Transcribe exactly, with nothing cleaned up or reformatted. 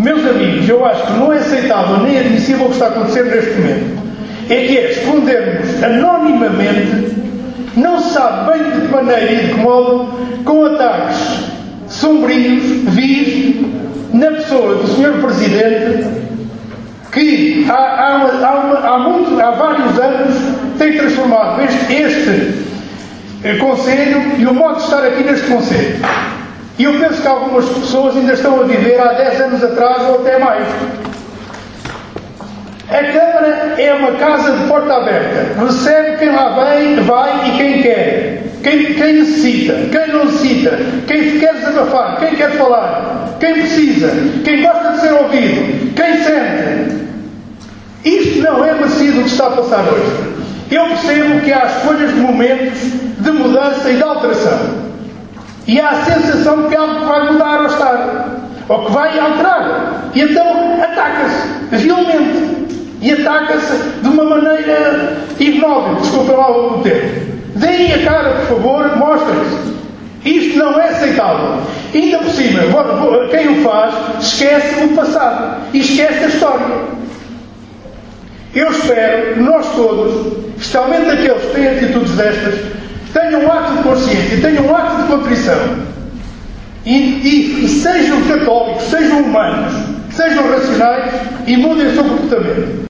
Meus amigos, eu acho que não é aceitável nem admissível o que está a acontecer neste momento. É que é escondermos anonimamente, não se sabe bem de que maneira e de que modo, com ataques sombrios, vis, na pessoa do senhor Presidente, que há, há, uma, há, uma, há, muito, há vários anos tem transformado este, este Conselho e o modo de estar aqui neste Conselho. E eu penso que algumas pessoas ainda estão a viver há dez anos atrás ou até mais. A Câmara é uma casa de porta aberta. Recebe quem lá vem, vai e quem quer. Quem, quem necessita, quem não necessita, quem quer desabafar, quem quer falar, quem precisa, quem gosta de ser ouvido, quem sente. Isto não é macio do que está a passar hoje. Eu percebo que há escolhas de momentos de mudança e de alteração. E há a sensação de que algo vai mudar ou estar, ou que vai alterar. E então ataca-se violamente. E ataca-se de uma maneira ignóbil. Desculpem lá o termo. Deem a cara, por favor, mostrem-se. Isto não é aceitável. Ainda por cima, quem o faz esquece o passado e esquece a história. Eu espero que nós todos, especialmente aqueles que têm atitudes destas, tenham um ato de consciência, tenham um ato de contrição e, e, e sejam católicos, sejam humanos, sejam racionais e mudem o seu comportamento.